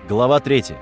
Глава 3.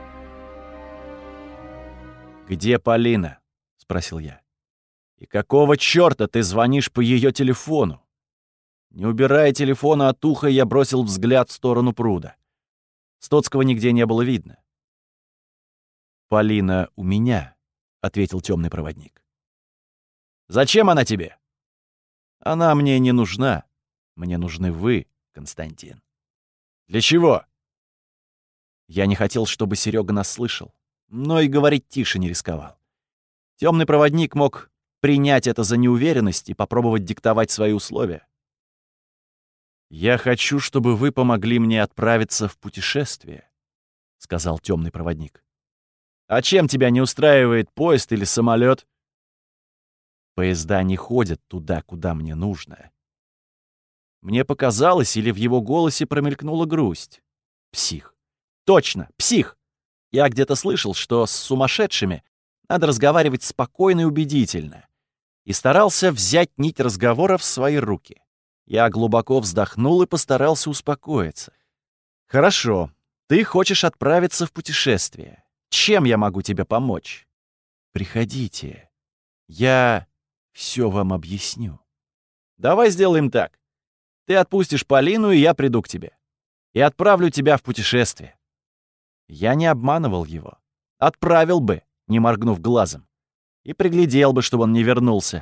«Где Полина?» — спросил я. «И какого чёрта ты звонишь по её телефону?» Не убирая телефона от уха, я бросил взгляд в сторону пруда. Стоцкого нигде не было видно. «Полина у меня», — ответил тёмный проводник. «Зачем она тебе?» «Она мне не нужна. Мне нужны вы, Константин». «Для чего?» Я не хотел, чтобы Серёга нас слышал, но и говорить тише не рисковал. Тёмный проводник мог принять это за неуверенность и попробовать диктовать свои условия. «Я хочу, чтобы вы помогли мне отправиться в путешествие», — сказал тёмный проводник. «А чем тебя не устраивает поезд или самолёт?» «Поезда не ходят туда, куда мне нужно». Мне показалось, или в его голосе промелькнула грусть. Псих. Точно, псих! Я где-то слышал, что с сумасшедшими надо разговаривать спокойно и убедительно. И старался взять нить разговора в свои руки. Я глубоко вздохнул и постарался успокоиться. «Хорошо, ты хочешь отправиться в путешествие. Чем я могу тебе помочь?» «Приходите. Я все вам объясню». «Давай сделаем так. Ты отпустишь Полину, и я приду к тебе. И отправлю тебя в путешествие». Я не обманывал его. Отправил бы, не моргнув глазом. И приглядел бы, чтобы он не вернулся.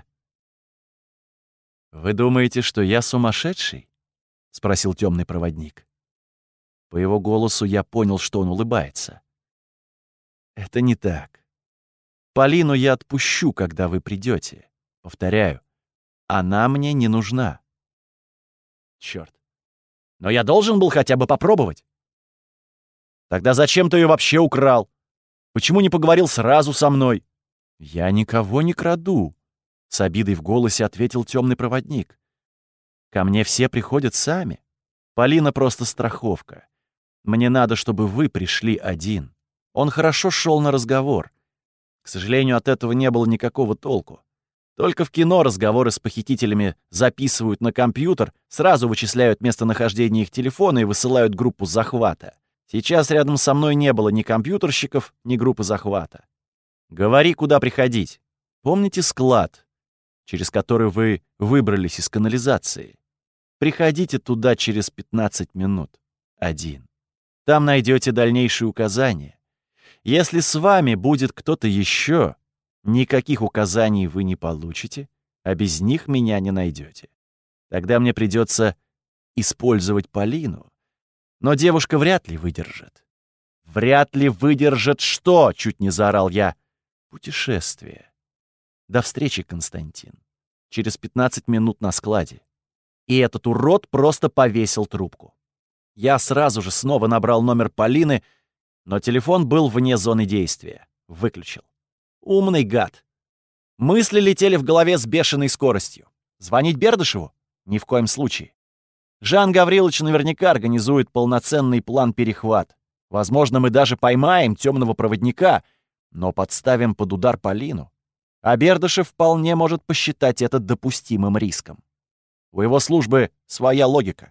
«Вы думаете, что я сумасшедший?» — спросил тёмный проводник. По его голосу я понял, что он улыбается. «Это не так. Полину я отпущу, когда вы придёте. Повторяю, она мне не нужна». Чёрт. Но я должен был хотя бы попробовать. Тогда зачем ты её вообще украл? Почему не поговорил сразу со мной? Я никого не краду, с обидой в голосе ответил тёмный проводник. Ко мне все приходят сами. Полина просто страховка. Мне надо, чтобы вы пришли один. Он хорошо шёл на разговор. К сожалению, от этого не было никакого толку. Только в кино разговоры с похитителями записывают на компьютер, сразу вычисляют местонахождение их телефона и высылают группу захвата. Сейчас рядом со мной не было ни компьютерщиков, ни группы захвата. Говори, куда приходить. Помните склад, через который вы выбрались из канализации? Приходите туда через 15 минут. Один. Там найдете дальнейшие указания. Если с вами будет кто-то еще, никаких указаний вы не получите, а без них меня не найдете. Тогда мне придется использовать Полину. Но девушка вряд ли выдержит. «Вряд ли выдержит что?» — чуть не заорал я. «Путешествие. До встречи, Константин. Через 15 минут на складе». И этот урод просто повесил трубку. Я сразу же снова набрал номер Полины, но телефон был вне зоны действия. Выключил. Умный гад. Мысли летели в голове с бешеной скоростью. Звонить Бердышеву? Ни в коем случае. Жан Гаврилович наверняка организует полноценный план-перехват. Возможно, мы даже поймаем тёмного проводника, но подставим под удар Полину. А Бердышев вполне может посчитать это допустимым риском. У его службы своя логика.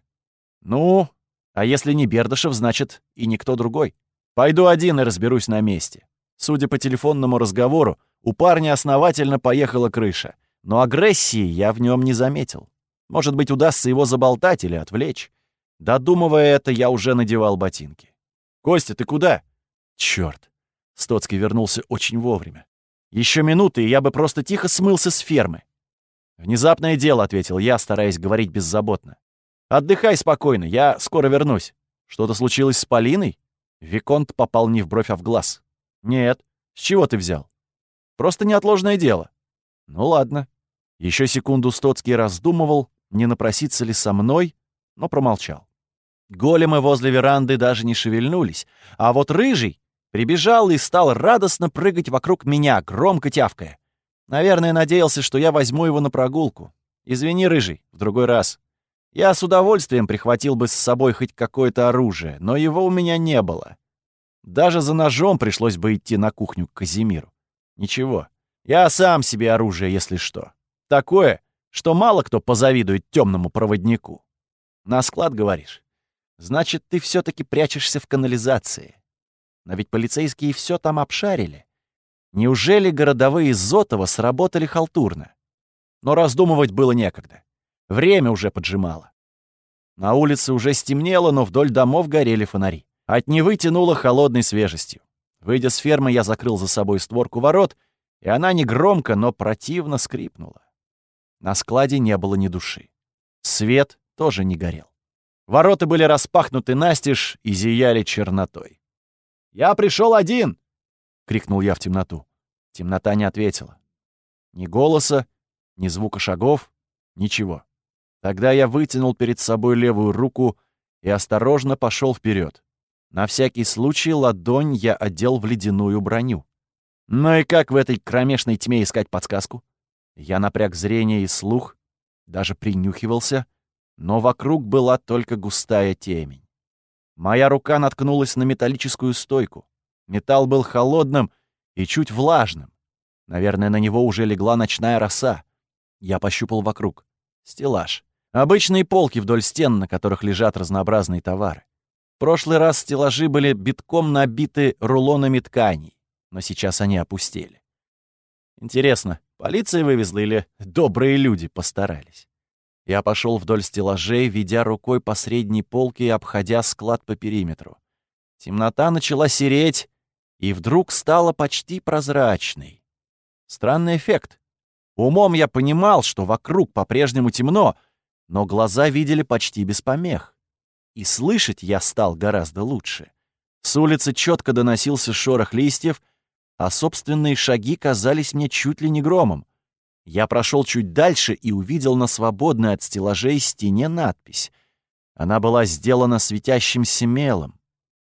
Ну, а если не Бердышев, значит и никто другой. Пойду один и разберусь на месте. Судя по телефонному разговору, у парня основательно поехала крыша, но агрессии я в нём не заметил. Может быть, удастся его заболтать или отвлечь. Додумывая это, я уже надевал ботинки. «Костя, ты куда?» «Чёрт!» Стоцкий вернулся очень вовремя. Ещё минуты, и я бы просто тихо смылся с фермы. «Внезапное дело», — ответил я, стараясь говорить беззаботно. «Отдыхай спокойно, я скоро вернусь». «Что-то случилось с Полиной?» Виконт попал не в бровь, а в глаз. «Нет. С чего ты взял?» «Просто неотложное дело». «Ну ладно». Ещё секунду Стоцкий раздумывал, не напроситься ли со мной, но промолчал. Големы возле веранды даже не шевельнулись, а вот Рыжий прибежал и стал радостно прыгать вокруг меня, громко тявкая. Наверное, надеялся, что я возьму его на прогулку. Извини, Рыжий, в другой раз. Я с удовольствием прихватил бы с собой хоть какое-то оружие, но его у меня не было. Даже за ножом пришлось бы идти на кухню к Казимиру. Ничего, я сам себе оружие, если что. Такое, что мало кто позавидует тёмному проводнику. На склад, говоришь? Значит, ты всё-таки прячешься в канализации. Но ведь полицейские все там обшарили. Неужели городовые из Зотова сработали халтурно? Но раздумывать было некогда. Время уже поджимало. На улице уже стемнело, но вдоль домов горели фонари. От Невы тянуло холодной свежестью. Выйдя с фермы, я закрыл за собой створку ворот, и она негромко, но противно скрипнула. На складе не было ни души. Свет тоже не горел. Ворота были распахнуты настежь и зияли чернотой. «Я пришел один!» — крикнул я в темноту. Темнота не ответила. Ни голоса, ни звука шагов, ничего. Тогда я вытянул перед собой левую руку и осторожно пошел вперед. На всякий случай ладонь я одел в ледяную броню. Ну и как в этой кромешной тьме искать подсказку? Я напряг зрение и слух, даже принюхивался, но вокруг была только густая темень. Моя рука наткнулась на металлическую стойку. Металл был холодным и чуть влажным. Наверное, на него уже легла ночная роса. Я пощупал вокруг. Стеллаж. Обычные полки вдоль стен, на которых лежат разнообразные товары. В прошлый раз стеллажи были битком набиты рулонами тканей, но сейчас они опустели. Интересно, полиция вывезла или добрые люди постарались? Я пошел вдоль стеллажей, ведя рукой по средней полке и обходя склад по периметру. Темнота начала сереть и вдруг стала почти прозрачной. Странный эффект. Умом я понимал, что вокруг по-прежнему темно, но глаза видели почти без помех. И слышать я стал гораздо лучше. С улицы четко доносился шорох листьев, а собственные шаги казались мне чуть ли не громом. Я прошел чуть дальше и увидел на свободной от стеллажей стене надпись. Она была сделана светящимся мелом.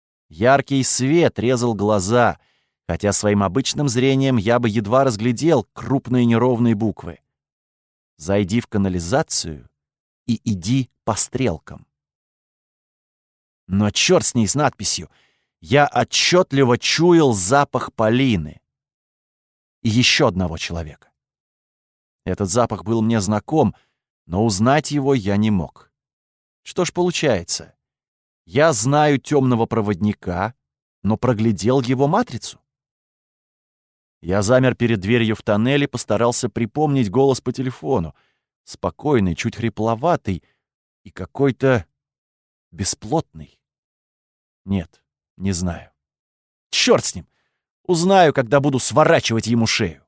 Яркий свет резал глаза, хотя своим обычным зрением я бы едва разглядел крупные неровные буквы. «Зайди в канализацию и иди по стрелкам». Но черт с ней, с надписью. Я отчетливо чуял запах Полины и еще одного человека. Этот запах был мне знаком, но узнать его я не мог. Что ж получается? Я знаю темного проводника, но проглядел его матрицу. Я замер перед дверью в тоннель и постарался припомнить голос по телефону. Спокойный, чуть хрипловатый и какой-то бесплотный. Нет, не знаю. Черт с ним! Узнаю, когда буду сворачивать ему шею.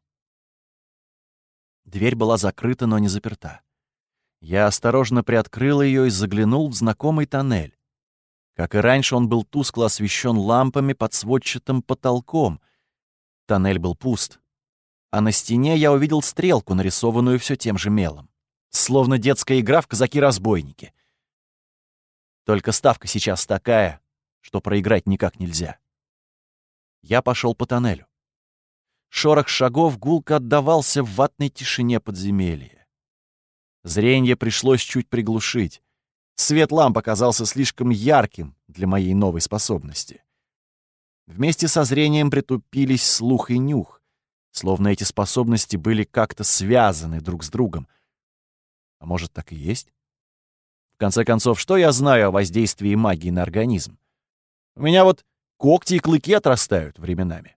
Дверь была закрыта, но не заперта. Я осторожно приоткрыл ее и заглянул в знакомый тоннель. Как и раньше, он был тускло освещен лампами под сводчатым потолком. Тоннель был пуст. А на стене я увидел стрелку, нарисованную все тем же мелом. Словно детская игра в казаки-разбойники. Только ставка сейчас такая, что проиграть никак нельзя. Я пошел по тоннелю. Шорох шагов гулко отдавался в ватной тишине подземелья. Зрение пришлось чуть приглушить. Свет ламп оказался слишком ярким для моей новой способности. Вместе со зрением притупились слух и нюх, словно эти способности были как-то связаны друг с другом. А может, так и есть? В конце концов, что я знаю о воздействии магии на организм? У меня вот когти и клыки отрастают временами.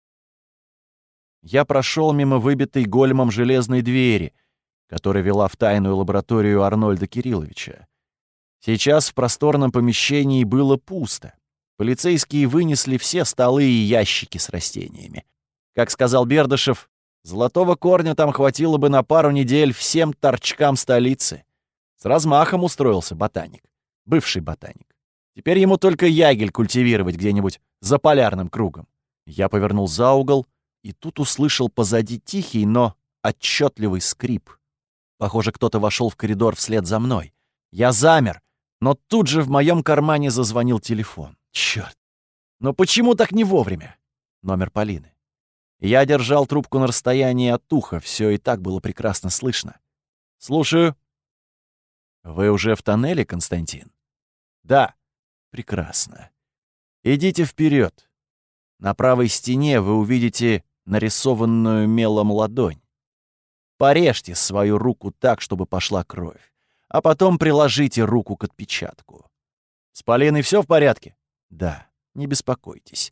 Я прошел мимо выбитой големом железной двери, которая вела в тайную лабораторию Арнольда Кирилловича. Сейчас в просторном помещении было пусто. Полицейские вынесли все столы и ящики с растениями. Как сказал Бердышев, золотого корня там хватило бы на пару недель всем торчкам столицы. С размахом устроился ботаник. Бывший ботаник. Теперь ему только ягель культивировать где-нибудь за полярным кругом. Я повернул за угол, и тут услышал позади тихий, но отчетливый скрип. Похоже, кто-то вошел в коридор вслед за мной. Я замер, но тут же в моем кармане зазвонил телефон. Черт! Но почему так не вовремя? Номер Полины. Я держал трубку на расстоянии от уха, все и так было прекрасно слышно. «Слушаю». «Вы уже в тоннеле, Константин?» «Да». «Прекрасно. Идите вперед. На правой стене вы увидите нарисованную мелом ладонь. Порежьте свою руку так, чтобы пошла кровь, а потом приложите руку к отпечатку. С Полиной все в порядке? Да, не беспокойтесь.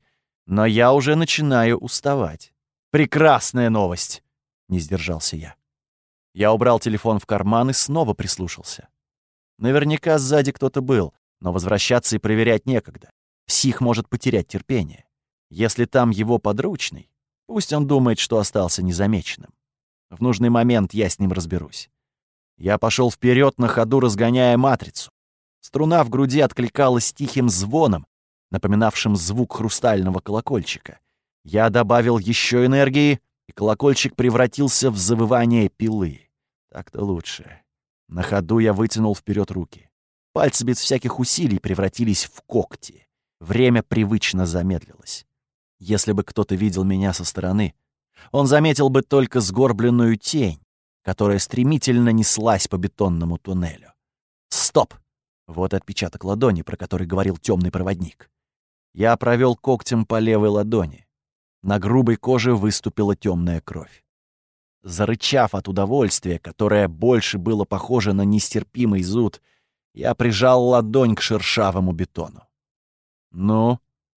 Но я уже начинаю уставать. «Прекрасная новость!» — не сдержался я. Я убрал телефон в карман и снова прислушался. Наверняка сзади кто-то был, но возвращаться и проверять некогда. Псих может потерять терпение. Если там его подручный, пусть он думает, что остался незамеченным. В нужный момент я с ним разберусь. Я пошел вперед, на ходу разгоняя матрицу. Струна в груди откликалась тихим звоном, напоминавшим звук хрустального колокольчика. Я добавил еще энергии, и колокольчик превратился в завывание пилы. Так-то лучше. На ходу я вытянул вперед руки. Пальцы без всяких усилий превратились в когти. Время привычно замедлилось. Если бы кто-то видел меня со стороны, он заметил бы только сгорбленную тень, которая стремительно неслась по бетонному туннелю. Стоп! Вот отпечаток ладони, про который говорил темный проводник. Я провел когтем по левой ладони. На грубой коже выступила темная кровь. Зарычав от удовольствия, которое больше было похоже на нестерпимый зуд, я прижал ладонь к шершавому бетону. Ну?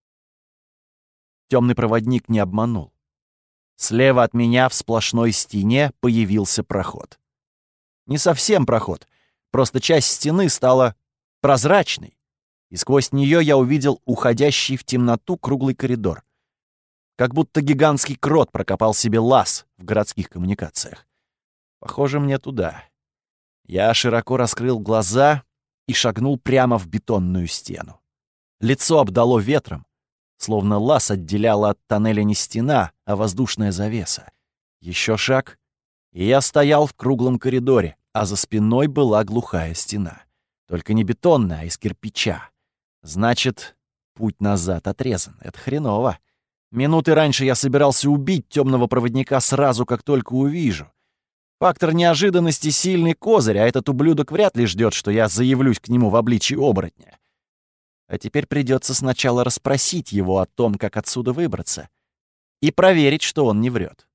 Темный проводник не обманул. Слева от меня в сплошной стене появился проход. Не совсем проход, просто часть стены стала прозрачной, и сквозь нее я увидел уходящий в темноту круглый коридор. Как будто гигантский крот прокопал себе лаз в городских коммуникациях. Похоже, мне туда. Я широко раскрыл глаза и шагнул прямо в бетонную стену. Лицо обдало ветром, словно лаз отделяла от тоннеля не стена, а воздушная завеса. Еще шаг, и я стоял в круглом коридоре, а за спиной была глухая стена. Только не бетонная, а из кирпича. Значит, путь назад отрезан. Это хреново. Минуты раньше я собирался убить темного проводника сразу, как только увижу. Фактор неожиданности — сильный козырь, а этот ублюдок вряд ли ждет, что я заявлюсь к нему в обличии оборотня. А теперь придется сначала расспросить его о том, как отсюда выбраться, и проверить, что он не врет.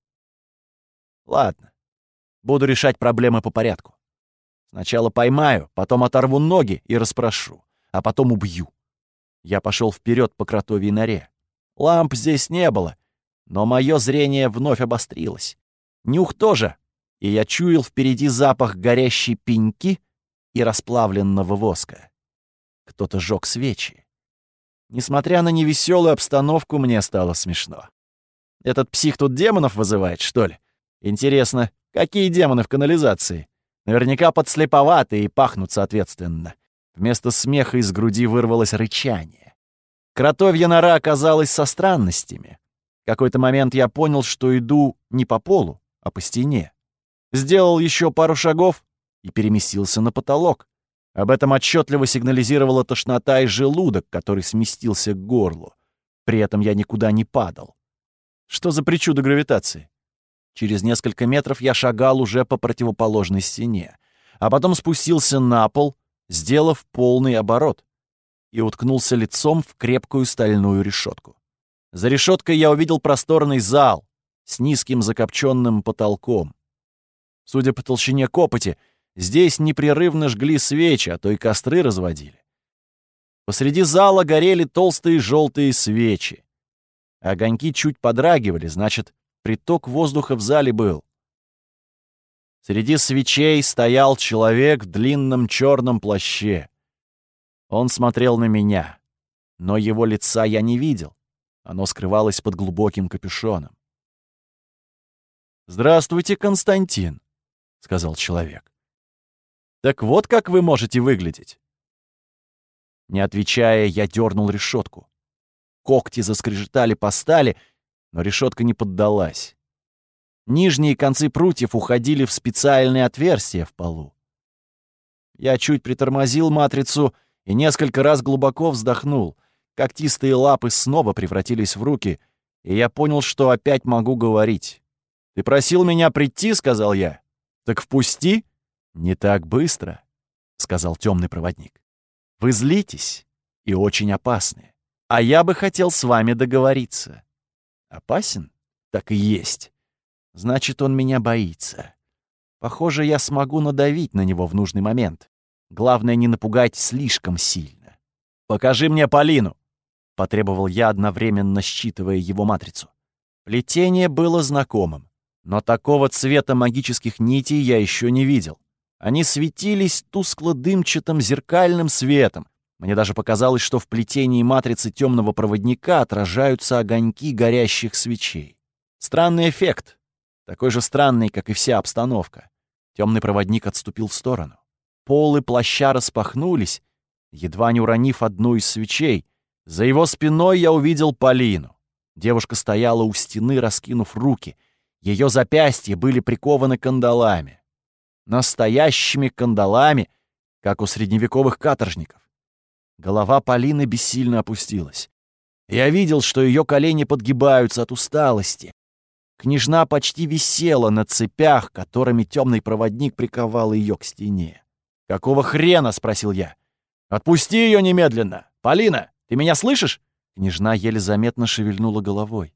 Ладно, буду решать проблемы по порядку. Сначала поймаю, потом оторву ноги и расспрошу, а потом убью. Я пошел вперед по кротовьей норе. Ламп здесь не было, но мое зрение вновь обострилось. Нюх тоже, и я чуял впереди запах горящей пеньки и расплавленного воска. Кто-то жёг свечи. Несмотря на невеселую обстановку, мне стало смешно. Этот псих тут демонов вызывает, что ли? Интересно, какие демоны в канализации? Наверняка подслеповатые и пахнут соответственно. Вместо смеха из груди вырвалось рычание. Кротовья нора оказалась со странностями. В какой-то момент я понял, что иду не по полу, а по стене. Сделал еще пару шагов и переместился на потолок. Об этом отчетливо сигнализировала тошнота и желудок, который сместился к горлу. При этом я никуда не падал. Что за причуда гравитации? Через несколько метров я шагал уже по противоположной стене, а потом спустился на пол, сделав полный оборот, и уткнулся лицом в крепкую стальную решетку. За решеткой я увидел просторный зал с низким закопченным потолком. Судя по толщине копоти, здесь непрерывно жгли свечи, а то и костры разводили. Посреди зала горели толстые желтые свечи. Огоньки чуть подрагивали, значит, приток воздуха в зале был. Среди свечей стоял человек в длинном черном плаще. Он смотрел на меня, но его лица я не видел. Оно скрывалось под глубоким капюшоном. «Здравствуйте, Константин», — сказал человек. «Так вот как вы можете выглядеть». Не отвечая, я дернул решетку. Когти заскрежетали по стали, но решетка не поддалась. Нижние концы прутьев уходили в специальные отверстия в полу. Я чуть притормозил матрицу и несколько раз глубоко вздохнул. Когтистые лапы снова превратились в руки, и я понял, что опять могу говорить. «Ты просил меня прийти», — сказал я. «Так впусти». «Не так быстро», — сказал темный проводник. «Вы злитесь и очень опасны, а я бы хотел с вами договориться». «Опасен?» «Так и есть. Значит, он меня боится. Похоже, я смогу надавить на него в нужный момент. Главное, не напугать слишком сильно. Покажи мне Полину». потребовал я, одновременно считывая его матрицу. Плетение было знакомым, но такого цвета магических нитей я еще не видел. Они светились тускло-дымчатым зеркальным светом. Мне даже показалось, что в плетении матрицы темного проводника отражаются огоньки горящих свечей. Странный эффект, такой же странный, как и вся обстановка. Темный проводник отступил в сторону. Полы плаща распахнулись, едва не уронив одну из свечей. За его спиной я увидел Полину. Девушка стояла у стены, раскинув руки. Ее запястья были прикованы кандалами. Настоящими кандалами, как у средневековых каторжников. Голова Полины бессильно опустилась. Я видел, что ее колени подгибаются от усталости. Княжна почти висела на цепях, которыми темный проводник приковал ее к стене. «Какого хрена?» — спросил я. «Отпусти ее немедленно! Полина, ты меня слышишь?» Княжна еле заметно шевельнула головой.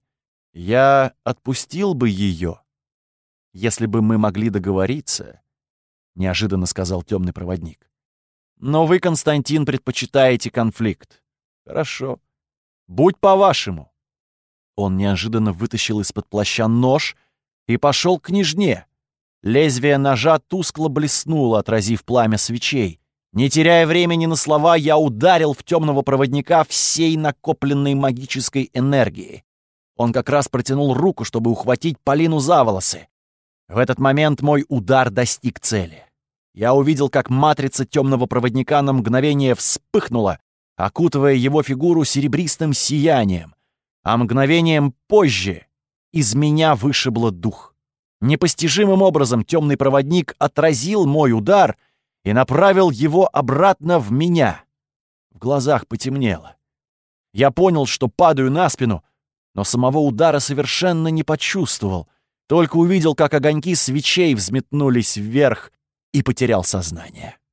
«Я отпустил бы ее, если бы мы могли договориться», — неожиданно сказал темный проводник. «Но вы, Константин, предпочитаете конфликт. Хорошо. Будь по-вашему». Он неожиданно вытащил из-под плаща нож и пошел к княжне. Лезвие ножа тускло блеснуло, отразив пламя свечей. Не теряя времени на слова, я ударил в темного проводника всей накопленной магической энергией. Он как раз протянул руку, чтобы ухватить Полину за волосы. В этот момент мой удар достиг цели. Я увидел, как матрица темного проводника на мгновение вспыхнула, окутывая его фигуру серебристым сиянием. А мгновением позже из меня вышибло дух. Непостижимым образом темный проводник отразил мой удар и направил его обратно в меня. В глазах потемнело. Я понял, что падаю на спину, но самого удара совершенно не почувствовал, только увидел, как огоньки свечей взметнулись вверх, и потерял сознание.